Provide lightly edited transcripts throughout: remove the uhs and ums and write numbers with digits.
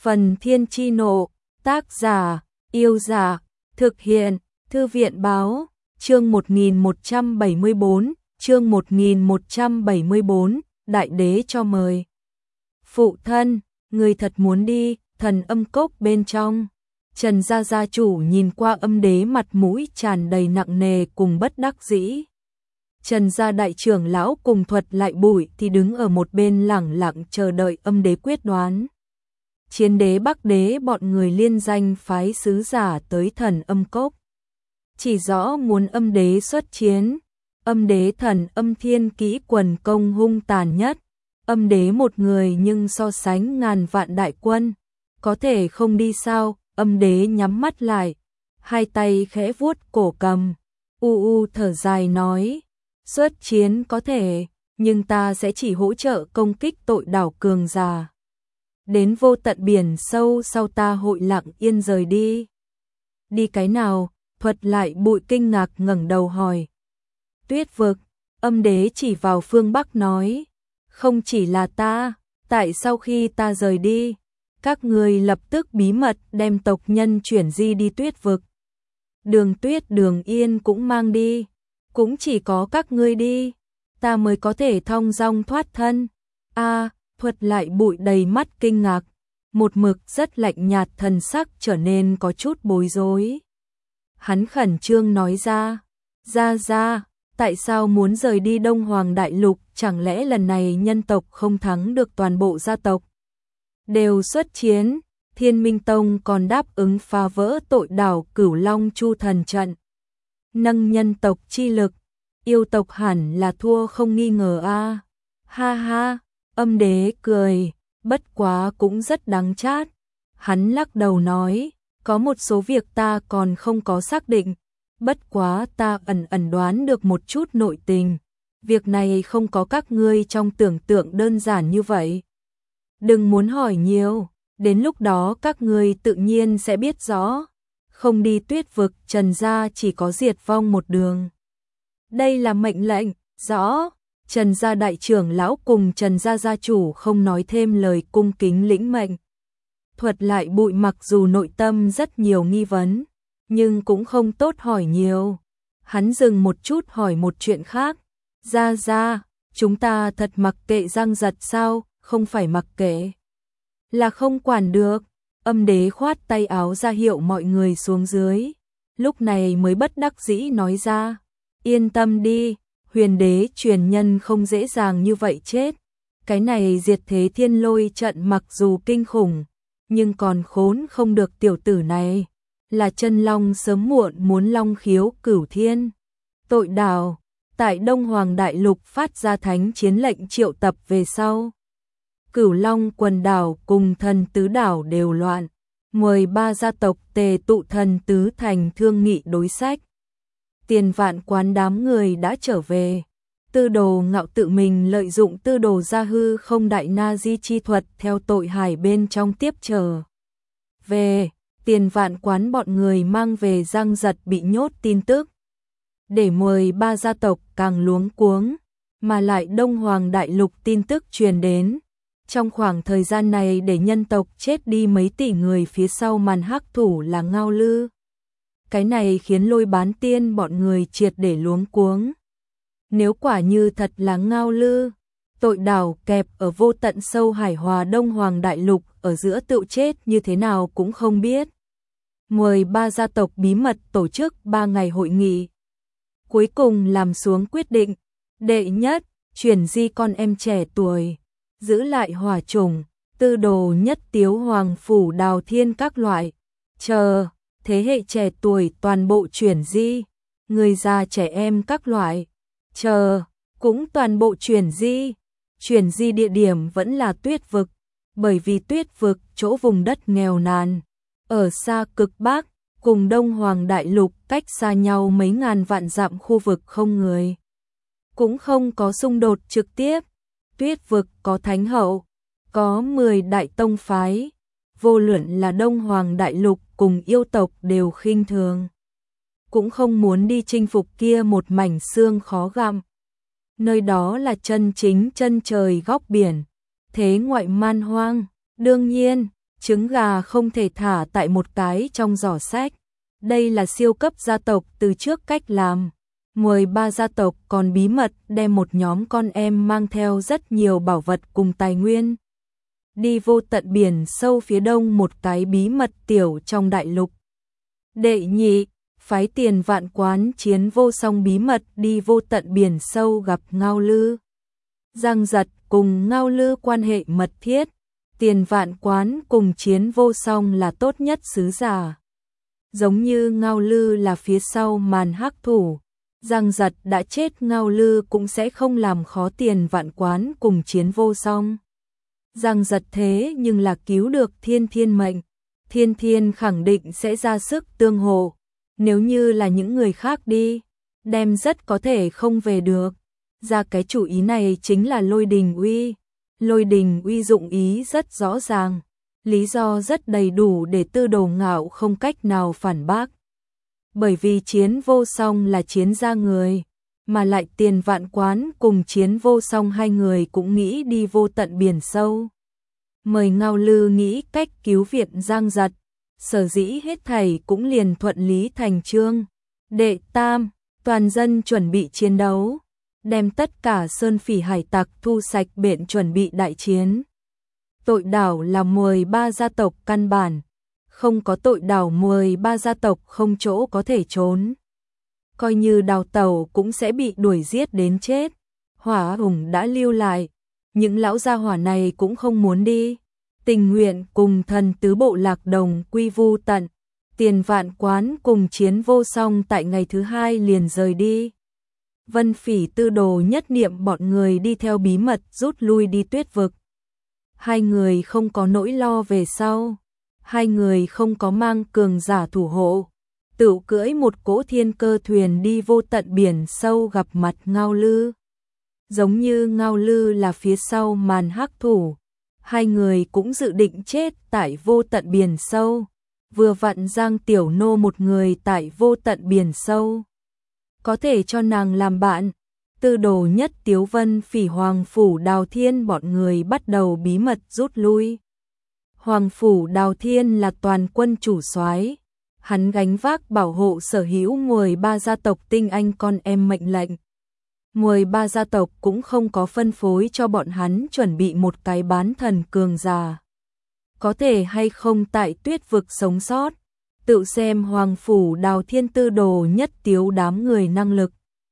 Phần Thiên Chi Nộ, tác giả, Yêu Giả, thực hiện, Thư viện Báo, chương 1174, Đại Đế cho mời. Phụ thân, người thật muốn đi, Thần Âm Cốc bên trong. Trần gia gia chủ nhìn qua Âm Đế, mặt mũi tràn đầy nặng nề cùng bất đắc dĩ. Trần gia đại trưởng lão cùng Thuật Lại Bụi thì đứng ở một bên lẳng lặng chờ đợi Âm Đế quyết đoán. Chiến đế Bắc Đế bọn người liên danh phái sứ giả tới Thần Âm Cốc, chỉ rõ muốn Âm Đế xuất chiến. Âm Đế Thần Âm Thiên Kỹ quần công hung tàn nhất, Âm Đế một người nhưng so sánh ngàn vạn đại quân, có thể không đi sao? Âm Đế nhắm mắt lại, hai tay khẽ vuốt cổ cầm, thở dài nói, xuất chiến có thể, nhưng ta sẽ chỉ hỗ trợ công kích tội đảo cường giả. Đến vô tận biển sâu sau ta hội lặng yên rời đi. Đi cái nào? Thuật Lại Bụi kinh ngạc ngẩng đầu hỏi. Tuyết vực. Âm Đế chỉ vào phương Bắc nói, không chỉ là ta, tại sau khi ta rời đi, các người lập tức bí mật đem tộc nhân chuyển di đi Tuyết vực. Đường Tuyết Đường Yên cũng mang đi, cũng chỉ có các ngươi đi, ta mới có thể thong dong thoát thân. Thuật Lại Bụi đầy mắt kinh ngạc, một mực rất lạnh nhạt, thần sắc trở nên có chút bối rối. Hắn khẩn trương nói ra, tại sao muốn rời đi Đông Hoàng Đại Lục, chẳng lẽ lần này nhân tộc không thắng được toàn bộ gia tộc đều xuất chiến? Thiên Minh Tông còn đáp ứng phá vỡ tội đảo Cửu Long Chu Thần trận, nâng nhân tộc chi lực, yêu tộc hẳn là thua không nghi ngờ a. Ha ha, Âm Đế cười, bất quá cũng rất đắng chát. Hắn lắc đầu nói, có một số việc ta còn không có xác định, bất quá ta ẩn đoán được một chút nội tình. Việc này không có các ngươi trong tưởng tượng đơn giản như vậy. Đừng muốn hỏi nhiều, đến lúc đó các ngươi tự nhiên sẽ biết rõ. Không đi Tuyết vực, Trần gia chỉ có diệt vong một đường. Đây là mệnh lệnh, rõ. Trần gia đại trưởng lão cùng Trần gia gia chủ không nói thêm lời, cung kính lĩnh mệnh. Thuật Lại Bụi mặc dù nội tâm rất nhiều nghi vấn, nhưng cũng không tốt hỏi nhiều. Hắn dừng một chút hỏi một chuyện khác. Gia, chúng ta thật mặc kệ Giang Giật sao? Không phải mặc kệ, là không quản được. Âm Đế khoát tay áo ra hiệu mọi người xuống dưới, lúc này mới bất đắc dĩ nói ra, yên tâm đi, Huyền Đế truyền nhân không dễ dàng như vậy chết. Cái này diệt thế thiên lôi trận mặc dù kinh khủng, nhưng còn khốn không được tiểu tử này, là chân long sớm muộn muốn long khiếu cửu thiên. Tội đảo, tại Đông Hoàng Đại Lục phát ra thánh chiến lệnh triệu tập về sau, Cửu Long quần đảo cùng Thần Tứ đảo đều loạn, 13 gia tộc tề tụ Thần Tứ thành thương nghị đối sách. Tiền Vạn Quán đám người đã trở về. Tư Đồ Ngạo tự mình lợi dụng Tư Đồ gia hư không đại na di chi thuật theo tội hải bên trong tiếp trở về. Tiền Vạn Quán bọn người mang về Giang Giật bị nhốt tin tức, để 13 gia tộc càng luống cuống, mà lại Đông Hoàng Đại Lục tin tức truyền đến. Trong khoảng thời gian này để nhân tộc chết đi mấy tỷ người, phía sau màn hắc thủ là Ngao Lư. Cái này khiến Lôi Bán Tiên bọn người triệt để luống cuống. Nếu quả như thật là Ngao Lư, tội đảo kẹp ở vô tận sâu hải hòa Đông Hoàng Đại Lục ở giữa tựu chết như thế nào cũng không biết. 13 gia tộc bí mật tổ chức 3 ngày hội nghị, cuối cùng làm xuống quyết định. Đệ nhất, chuyển di con em trẻ tuổi, giữ lại hỏa chủng, Tư Đồ Nhất Tiếu Hoàng Phủ Đào Thiên các loại, chờ thế hệ trẻ tuổi toàn bộ chuyển di, người già trẻ em các loại, chờ cũng toàn bộ chuyển di. Chuyển di địa điểm vẫn là Tuyết vực, bởi vì Tuyết vực chỗ vùng đất nghèo nàn, ở xa cực Bắc, cùng Đông Hoàng Đại Lục cách xa nhau mấy ngàn vạn dặm, khu vực không người, cũng không có xung đột trực tiếp. Tuyết vực có thánh hậu, có 10 đại tông phái, vô luận là Đông Hoàng Đại Lục cùng yêu tộc đều khinh thường, cũng không muốn đi chinh phục kia một mảnh xương khó gặm. Nơi đó là chân chính chân trời góc biển, thế ngoại man hoang. Đương nhiên, Trứng gà không thể thả tại một cái trong giỏ sách. Đây là siêu cấp gia tộc từ trước cách làm. 13 gia tộc còn bí mật đem một nhóm con em mang theo rất nhiều bảo vật cùng tài nguyên. Đi vô tận biển sâu phía đông một cái bí mật tiểu trong đại lục. Đệ nhị, phái Tiền Vạn Quán chiến vô song bí mật đi vô tận biển sâu gặp Ngao Lư. Giang Giật cùng Ngao Lư quan hệ mật thiết. Tiền Vạn Quán cùng chiến vô song là tốt nhất sứ giả. Giống như Ngao Lư là phía sau màn hắc thủ, Giang Giật đã chết, Ngao Lư cũng sẽ không làm khó Tiền Vạn Quán cùng chiến vô song. Giang Giật thế nhưng là cứu được Thiên Thiên mệnh, Thiên Thiên khẳng định sẽ ra sức tương hộ. Nếu như là những người khác đi, đem rất có thể không về được. Ra cái chủ ý này chính là Lôi Đình Uy. Lôi Đình Uy dụng ý rất rõ ràng, lý do rất đầy đủ để Tư Đồ Ngạo không cách nào phản bác. Bởi vì chiến vô song là chiến gia người, mà lại Tiền Vạn Quán cùng chiến vô song hai người cũng nghĩ đi vô tận biển sâu. Mời Ngao Lư nghĩ cách cứu viện Giang Giật, sở dĩ hết thảy cũng liền thuận lý thành chương. Đệ tam, toàn dân chuẩn bị chiến đấu, đem tất cả sơn phỉ hải tặc thu sạch bện chuẩn bị đại chiến. Tội đảo là 13 gia tộc căn bản, không có tội đảo 13 gia tộc không chỗ có thể trốn. Coi như đào tẩu cũng sẽ bị đuổi giết đến chết. Hỏa Hùng đã lưu lại, những lão gia hỏa này cũng không muốn đi, tình nguyện cùng thần tứ bộ lạc đồng quy vu tận. Tiền Vạn Quán cùng chiến vô song tại ngày thứ hai liền rời đi. Vân Phỉ Tư Đồ Nhất Niệm bọn người đi theo bí mật rút lui đi Tuyết vực. Hai người không có nỗi lo về sau, hai người không có mang cường giả thủ hộ, tự cưỡi một cỗ thiên cơ thuyền đi vô tận biển sâu gặp mặt Ngao Lư. Giống như Ngao Lư là phía sau màn hắc thủ, hai người cũng dự định chết tại vô tận biển sâu. Vừa vặn Giang Tiểu Nô một người tại vô tận biển sâu, có thể cho nàng làm bạn. Tư Đồ Nhất Tiếu Vân Phỉ Hoàng Phủ Đào Thiên bọn người bắt đầu bí mật rút lui. Hoàng Phủ Đào Thiên là toàn quân chủ soái, hắn gánh vác bảo hộ sở hữu 13 gia tộc tinh anh con em mệnh lệnh. 13 gia tộc cũng không có phân phối cho bọn hắn chuẩn bị một cái bán thần cường giả. Có thể hay không tại Tuyết vực sống sót, tự xem Hoàng Phủ Đào Thiên Tư Đồ Nhất Tiếu đám người năng lực.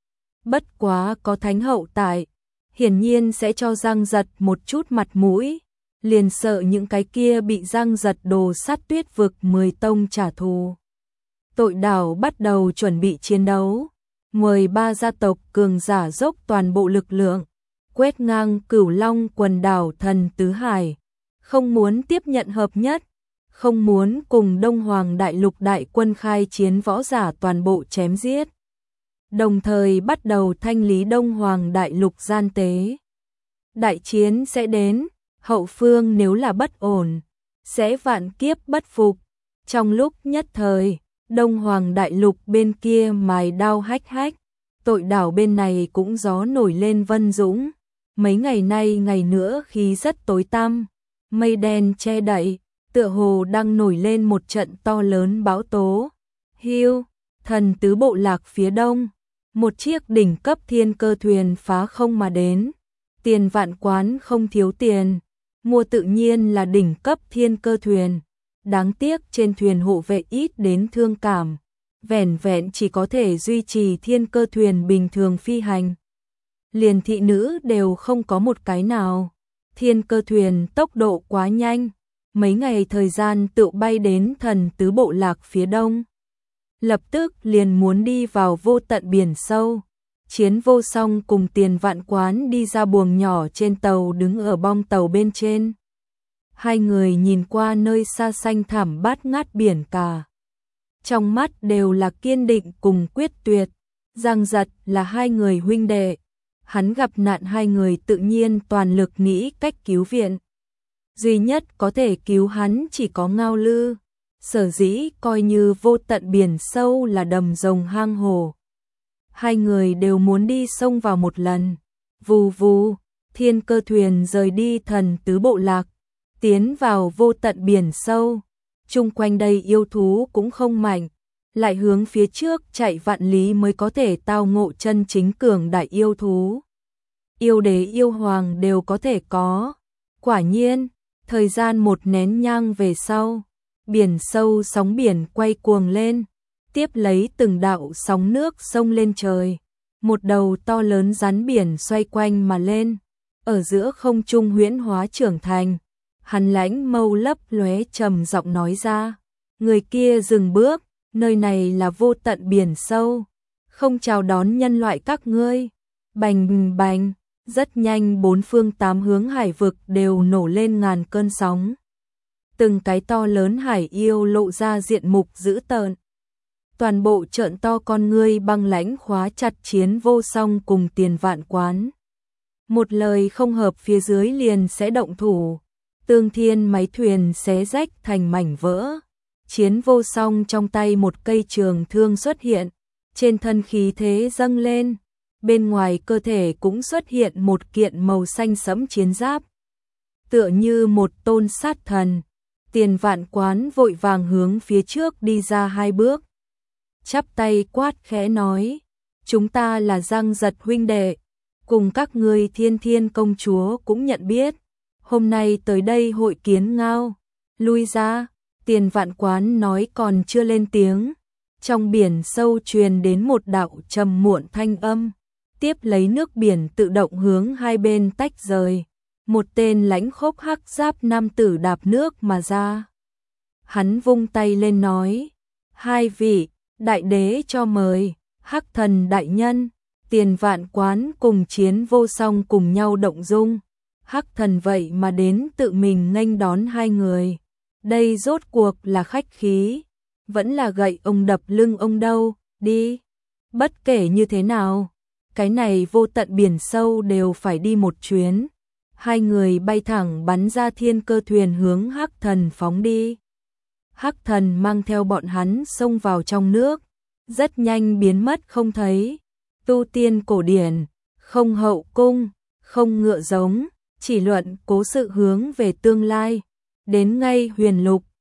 Bất quá có Thánh Hậu tại, hiển nhiên sẽ cho Giang Giật một chút mặt mũi, liền sợ những cái kia bị Giang Giật đồ sát Tuyết vực 10 tông trả thù. Tội đảo bắt đầu chuẩn bị chiến đấu, 13 gia tộc cường giả dốc toàn bộ lực lượng, quét ngang Cửu Long quần đảo thần tứ hải, không muốn tiếp nhận hợp nhất, không muốn cùng Đông Hoàng đại lục đại quân khai chiến võ giả toàn bộ chém giết. Đồng thời bắt đầu thanh lý Đông Hoàng đại lục gian tế. Đại chiến sẽ đến, hậu phương nếu là bất ổn, sẽ vạn kiếp bất phục. Trong lúc nhất thời, Đông Hoàng đại lục bên kia mài đao hách hách, tội đảo bên này cũng gió nổi lên vân dũng. Mấy ngày nay ngày nữa khí rất tối tăm, mây đen che đậy, tựa hồ đang nổi lên một trận to lớn bão tố. Hưu, thần tứ bộ lạc phía đông, một chiếc đỉnh cấp thiên cơ thuyền phá không mà đến. Tiền Vạn Quán không thiếu tiền, mua tự nhiên là đỉnh cấp thiên cơ thuyền. Đáng tiếc trên thuyền hộ vệ ít đến thương cảm, vẻn vẹn chỉ có thể duy trì thiên cơ thuyền bình thường phi hành. Liền thị nữ đều không có một cái nào. Thiên cơ thuyền tốc độ quá nhanh, mấy ngày thời gian tự bay đến thần tứ bộ lạc phía đông. Lập tức liền muốn đi vào vô tận biển sâu. Chiến vô song cùng Tiền Vạn Quán đi ra buồng nhỏ trên tàu, đứng ở bong tàu bên trên. Hai người nhìn qua nơi xa xanh thẳm bát ngát biển cả, trong mắt đều là kiên định cùng quyết tuyệt. Giang Giật là hai người huynh đệ, hắn gặp nạn hai người tự nhiên toàn lực nghĩ cách cứu viện. Duy nhất có thể cứu hắn chỉ có Ngao Lư, sở dĩ coi như vô tận biển sâu là đầm rồng hang hồ. Hai người đều muốn đi xông vào một lần. Vù vù, thiên cơ thuyền rời đi thần tứ bộ lạc. tiến vào vô tận biển sâu. Chung quanh đây yêu thú cũng không mạnh, lại hướng phía trước chạy vạn lý mới có thể tao ngộ chân chính cường đại yêu thú. Yêu đế yêu hoàng đều có thể có. Quả nhiên, thời gian một nén nhang về sau, biển sâu sóng biển quay cuồng lên, tiếp lấy từng đạo sóng nước sông lên trời. Một đầu to lớn rắn biển xoay quanh mà lên, ở giữa không trung huyễn hóa trưởng thành. Hắn lãnh mâu lấp lóe trầm giọng nói ra, người kia dừng bước, nơi này là vô tận biển sâu, không chào đón nhân loại các ngươi. Bành bành, rất nhanh bốn phương tám hướng hải vực đều nổ lên ngàn cơn sóng. Từng cái to lớn hải yêu lộ ra diện mục dữ tợn. Toàn bộ trợn to con ngươi băng lãnh khóa chặt Chiến Vô Song cùng Tiền Vạn Quán. Một lời không hợp phía dưới liền sẽ động thủ, tương thiên máy thuyền xé rách thành mảnh vỡ. Chiến Vô Song trong tay một cây trường thương xuất hiện, trên thân khí thế dâng lên, bên ngoài cơ thể cũng xuất hiện một kiện màu xanh sẫm chiến giáp. Tựa như một tôn sát thần, Tiền Vạn Quán vội vàng hướng phía trước đi ra hai bước. Chắp tay quát khẽ nói, chúng ta là Giang Giật huynh đệ, cùng các ngươi Thiên Thiên công chúa cũng nhận biết, hôm nay tới đây hội kiến ngao, lui ra. Tiền Vạn Quán nói còn chưa lên tiếng, trong biển sâu truyền đến một đạo trầm muộn thanh âm, tiếp lấy nước biển tự động hướng hai bên tách rời, một tên lãnh khốc hắc giáp nam tử đạp nước mà ra. Hắn vung tay lên nói, hai vị, đại đế cho mời. Hắc thần đại nhân. Tiền Vạn Quán cùng Chiến Vô Song cùng nhau động dung. Hắc thần vậy mà đến tự mình nghênh đón hai người. Đây rốt cuộc là khách khí, vẫn là gậy ông đập lưng ông đâu, đi. Bất kể như thế nào, cái này vô tận biển sâu đều phải đi một chuyến. Hai người bay thẳng bắn ra thiên cơ thuyền hướng Hắc thần phóng đi. Hắc thần mang theo bọn hắn xông vào trong nước, rất nhanh biến mất không thấy. Tu tiên cổ điển, không hậu cung, không ngựa giống, chỉ luận cố sự hướng về tương lai. Đến ngay huyền lục,